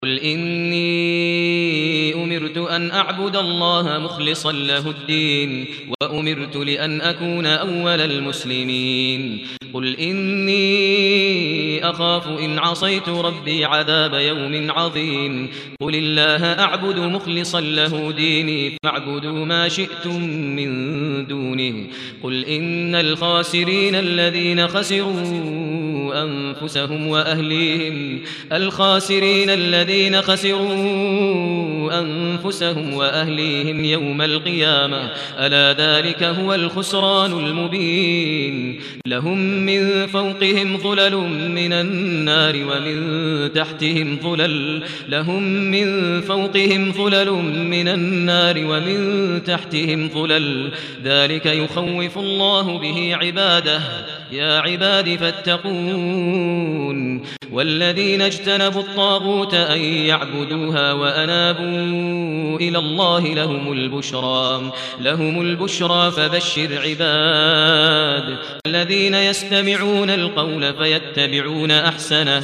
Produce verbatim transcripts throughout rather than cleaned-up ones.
قل إني أمرت أن أعبد الله مخلصا له الدين وأمرت لأن أكون أول المسلمين قل إني أخاف إن عصيت ربي عذاب يوم عظيم قل الله أعبد مخلصا له ديني فاعبدوا ما شئتم من دونه قل إن الخاسرين الذين خسروا أنفسهم وأهليهم الخاسرين الذين خسروا أنفسهم وأهليهم يوم القيامة ألا ذلك هو الخسران المبين لهم من فوقهم ظلل من النار ومن تحتهم ظلل لهم من فوقهم ظلل من النار ومن تحتهم ظلل ذلك يخوف الله به عباده يا عباد فاتقون والذين اجتنبوا الطاغوت أن يعبدوها وأنابوا إلى الله لهم البشرى لهم البشرى فبشر عباد الذين يستمعون القول فيتبعون أحسنه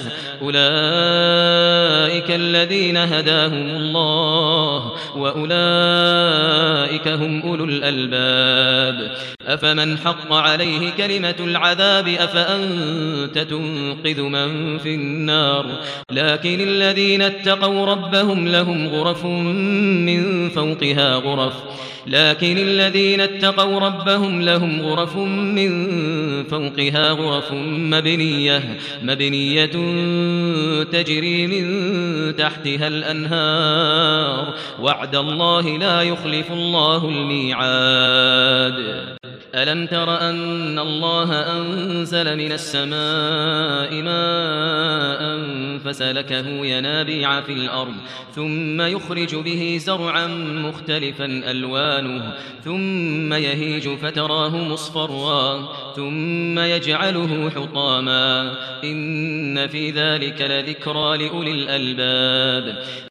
أولئك الذين هداهم الله وأولئك هم أولو الألباب أفمن حق عليه كلمة العذاب أفأنت تنقذ من في النار لكن الذين اتقوا ربهم لهم غرف من فوقها غرف لكن الذين اتقوا ربهم لهم غرف من فوقها غرف مبنية مبنية تجري من تحتها الأنهار وعد الله لا يخلف الله الميعاد ألم تر أن الله أنزل من السماء ماء فسلكه ينابيع في الأرض ثم يخرج به زرعا مختلفا ألوانه ثم يهيج فتراه مصفرا ثم يجعله حطاما إن في ذلك لذكرى لأولي الألباب